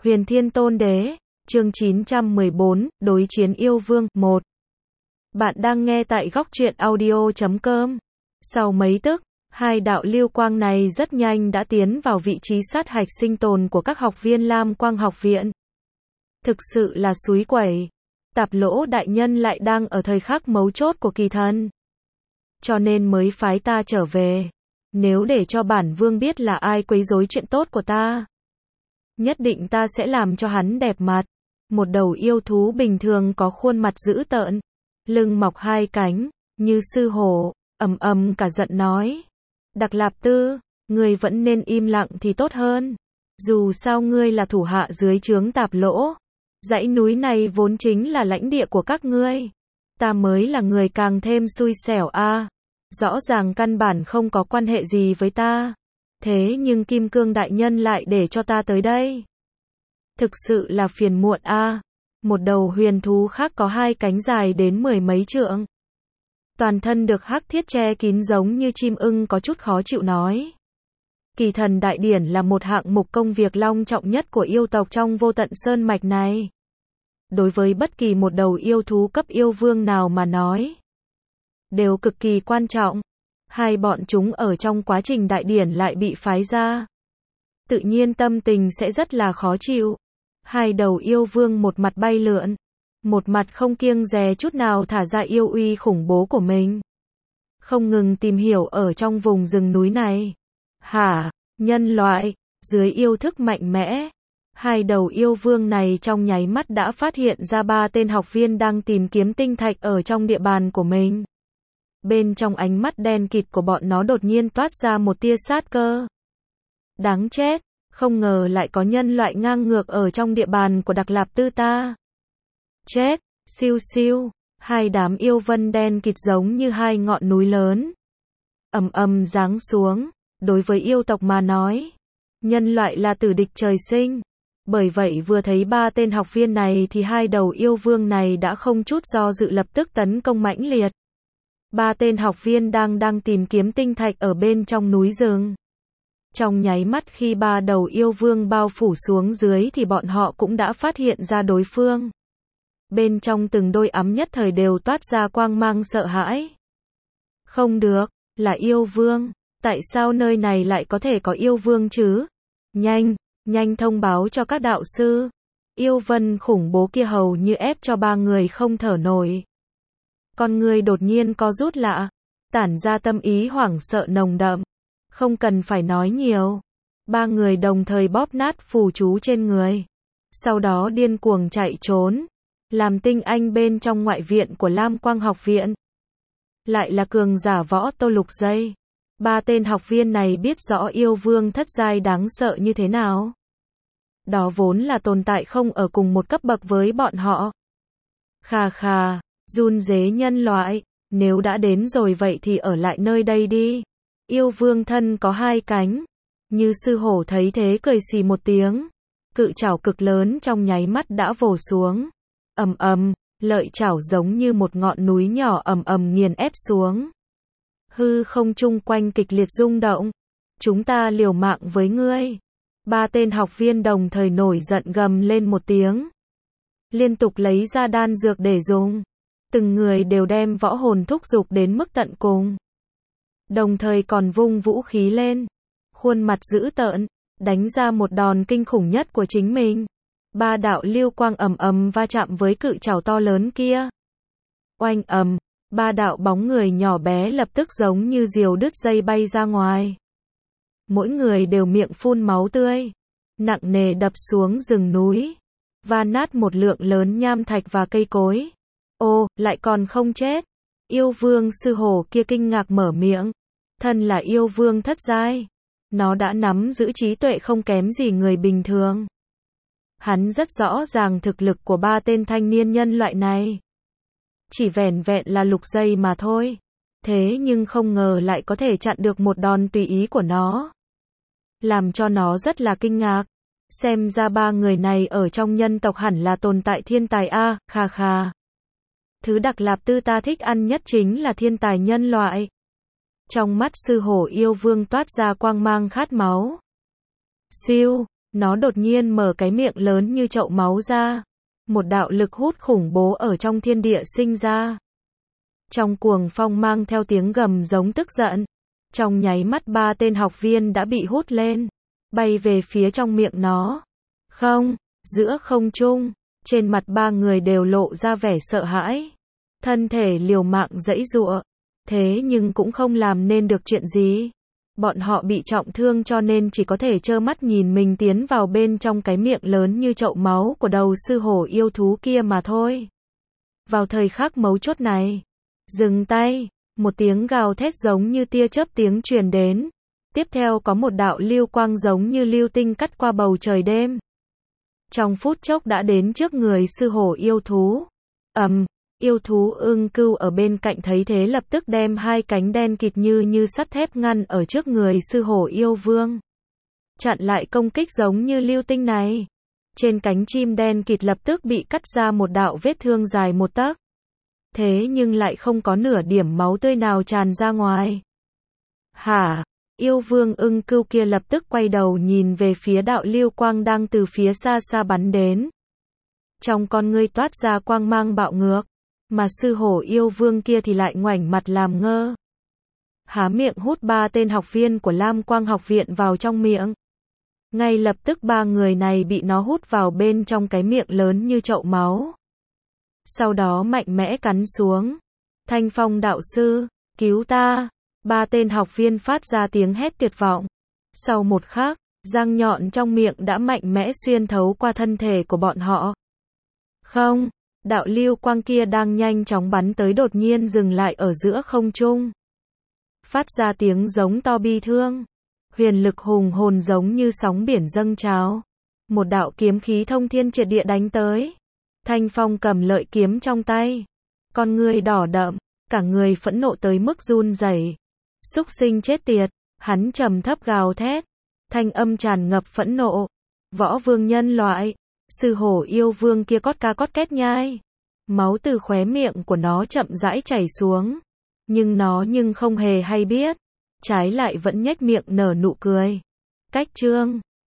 Huyền Thiên Tôn Đế, chương 914, đối chiến yêu vương, 1. Bạn đang nghe tại góc truyện audio.com. Sau mấy tức, hai đạo lưu quang này rất nhanh đã tiến vào vị trí sát hạch sinh tồn của các học viên Lam Quang học viện. Thực sự là xúi quẩy. Tạp Lỗ đại nhân lại đang ở thời khắc mấu chốt của kỳ thần. Cho nên mới phái ta trở về. Nếu để cho bản vương biết là ai quấy rối chuyện tốt của ta, nhất định ta sẽ làm cho hắn đẹp mặt. Một đầu yêu thú bình thường có khuôn mặt dữ tợn, lưng mọc hai cánh, như sư hổ, ầm ầm cả giận nói. Đặc Lạp Tư, ngươi vẫn nên im lặng thì tốt hơn. Dù sao ngươi là thủ hạ dưới trướng Tạp Lỗ. Dãy núi này vốn chính là lãnh địa của các ngươi. Ta mới là người càng thêm xui xẻo a. Rõ ràng căn bản không có quan hệ gì với ta. Thế nhưng Kim Cương đại nhân lại để cho ta tới đây. Thực sự là phiền muộn a. Một đầu huyền thú khác có hai cánh dài đến 10 mấy trượng. Toàn thân được hắc thiết che kín giống như chim ưng có chút khó chịu nói. Kỳ thần đại điển là một hạng mục công việc long trọng nhất của yêu tộc trong vô tận sơn mạch này. Đối với bất kỳ một đầu yêu thú cấp yêu vương nào mà nói, đều cực kỳ quan trọng. Hai bọn chúng ở trong quá trình đại điển lại bị phái ra, tự nhiên tâm tình sẽ rất là khó chịu. Hai đầu yêu vương một mặt bay lượn, một mặt không kiêng dè chút nào thả ra yêu uy khủng bố của mình. Không ngừng tìm hiểu ở trong vùng rừng núi này. Hả, nhân loại, dưới yêu thức mạnh mẽ. Hai đầu yêu vương này trong nháy mắt đã phát hiện ra 3 tên học viên đang tìm kiếm tinh thạch ở trong địa bàn của mình. Bên trong ánh mắt đen kịt của bọn nó đột nhiên toát ra một tia sát cơ. Đáng chết, không ngờ lại có nhân loại ngang ngược ở trong địa bàn của Đặc Lạp Tư ta. Chết, siêu siêu, hai đám yêu vân đen kịt giống như hai ngọn núi lớn. Ầm ầm giáng xuống, đối với yêu tộc mà nói, nhân loại là tử địch trời sinh. Bởi vậy vừa thấy 3 tên học viên này thì hai đầu yêu vương này đã không chút do dự lập tức tấn công mãnh liệt. 3 tên học viên đang tìm kiếm tinh thạch ở bên trong núi rừng. Trong nháy mắt khi 3 đầu yêu vương bao phủ xuống dưới thì bọn họ cũng đã phát hiện ra đối phương. Bên trong từng đôi ắm nhất thời đều toát ra quang mang sợ hãi. Không được, là yêu vương. Tại sao nơi này lại có thể có yêu vương chứ? Nhanh thông báo cho các đạo sư. Yêu vân khủng bố kia hầu như ép cho 3 người không thở nổi. Con người đột nhiên co rút lại, tản ra tâm ý hoảng sợ nồng đậm. Không cần phải nói nhiều. 3 người đồng thời bóp nát phù chú trên người. Sau đó điên cuồng chạy trốn. Làm tinh anh bên trong ngoại viện của Lam Quang học viện. Lại là cường giả võ tô lục dây. 3 tên học viên này biết rõ yêu vương thất giai đáng sợ như thế nào. Đó vốn là tồn tại không ở cùng một cấp bậc với bọn họ. Khà, run rế nhân loại, nếu đã đến rồi vậy thì ở lại nơi đây đi. Yêu vương thân có hai cánh. Như sư hổ thấy thế cười xì một tiếng. Cự chảo cực lớn trong nháy mắt đã vồ xuống. Ầm, lợi chảo giống như một ngọn núi nhỏ ầm nghiền ép xuống. Hư không chung quanh kịch liệt rung động. Chúng ta liều mạng với ngươi. 3 tên học viên đồng thời nổi giận gầm lên một tiếng. Liên tục lấy ra đan dược để dùng. Từng người đều đem võ hồn thúc giục đến mức tận cùng. Đồng thời còn vung vũ khí lên. Khuôn mặt dữ tợn, đánh ra một đòn kinh khủng nhất của chính mình. 3 đạo lưu quang ầm va chạm với cự chảo to lớn kia. Oanh ầm, 3 đạo bóng người nhỏ bé lập tức giống như diều đứt dây bay ra ngoài. Mỗi người đều miệng phun máu tươi, nặng nề đập xuống rừng núi, va nát một lượng lớn nham thạch và cây cối. Ô, lại còn không chết. Yêu vương sư hổ kia kinh ngạc mở miệng. Thân là yêu vương thất giai, nó đã nắm giữ trí tuệ không kém gì người bình thường. Hắn rất rõ ràng thực lực của 3 tên thanh niên nhân loại này. Chỉ vẻn vẹn là lục giây mà thôi. Thế nhưng không ngờ lại có thể chặn được một đòn tùy ý của nó. Làm cho nó rất là kinh ngạc. Xem ra 3 người này ở trong nhân tộc hẳn là tồn tại thiên tài a. Khà. Thứ Đặc Lạp Tư ta thích ăn nhất chính là thiên tài nhân loại. Trong mắt sư hổ yêu vương toát ra quang mang khát máu. Siêu, Nó đột nhiên mở cái miệng lớn như chậu máu ra. Một đạo lực hút khủng bố ở trong thiên địa sinh ra. Trong cuồng phong mang theo tiếng gầm giống tức giận. Trong nháy mắt 3 tên học viên đã bị hút lên, bay về phía trong miệng nó. Không, giữa không trung, trên mặt 3 người đều lộ ra vẻ sợ hãi. Thân thể liều mạng giãy giụa, thế nhưng cũng không làm nên được chuyện gì. Bọn họ bị trọng thương cho nên chỉ có thể trơ mắt nhìn mình tiến vào bên trong cái miệng lớn như chậu máu của đầu sư hổ yêu thú kia mà thôi. Vào thời khắc mấu chốt này, dừng tay, một tiếng gào thét giống như tia chớp tiếng truyền đến. Tiếp theo có một đạo lưu quang giống như lưu tinh cắt qua bầu trời đêm. Trong phút chốc đã đến trước người sư hổ yêu thú. Yêu thú ưng cưu ở bên cạnh thấy thế lập tức đem 2 cánh đen kịt như sắt thép ngăn ở trước người sư hổ yêu vương. Chặn lại công kích giống như lưu tinh này. Trên cánh chim đen kịt lập tức bị cắt ra một đạo vết thương dài 1 tấc. Thế nhưng lại không có nửa điểm máu tươi nào tràn ra ngoài. Hả? Yêu vương ưng cưu kia lập tức quay đầu nhìn về phía đạo lưu quang đang từ phía xa xa bắn đến. Trong con ngươi toát ra quang mang bạo ngược, mà sư hổ yêu vương kia thì lại ngoảnh mặt làm ngơ. Há miệng hút 3 tên học viên của Lam Quang học viện vào trong miệng. Ngay lập tức 3 người này bị nó hút vào bên trong cái miệng lớn như chậu máu. Sau đó mạnh mẽ cắn xuống. Thanh Phong đạo sư, cứu ta. 3 tên học viên phát ra tiếng hét tuyệt vọng. Sau một khắc, răng nhọn trong miệng đã mạnh mẽ xuyên thấu qua thân thể của bọn họ. Không, đạo lưu quang kia đang nhanh chóng bắn tới đột nhiên dừng lại ở giữa không trung. Phát ra tiếng giống to bi thương. Huyền lực hùng hồn giống như sóng biển dâng trào. Một đạo kiếm khí thông thiên triệt địa đánh tới. Thanh Phong cầm lợi kiếm trong tay. Con ngươi đỏ đậm, cả người phẫn nộ tới mức run rẩy. Súc sinh chết tiệt, hắn trầm thấp gào thét. Thanh âm tràn ngập phẫn nộ. Võ vương nhân loại, sư hổ yêu vương kia cót ca cót két nhai. Máu từ khóe miệng của nó chậm rãi chảy xuống. Nhưng nó không hề hay biết. Trái lại vẫn nhếch miệng nở nụ cười. Cách chương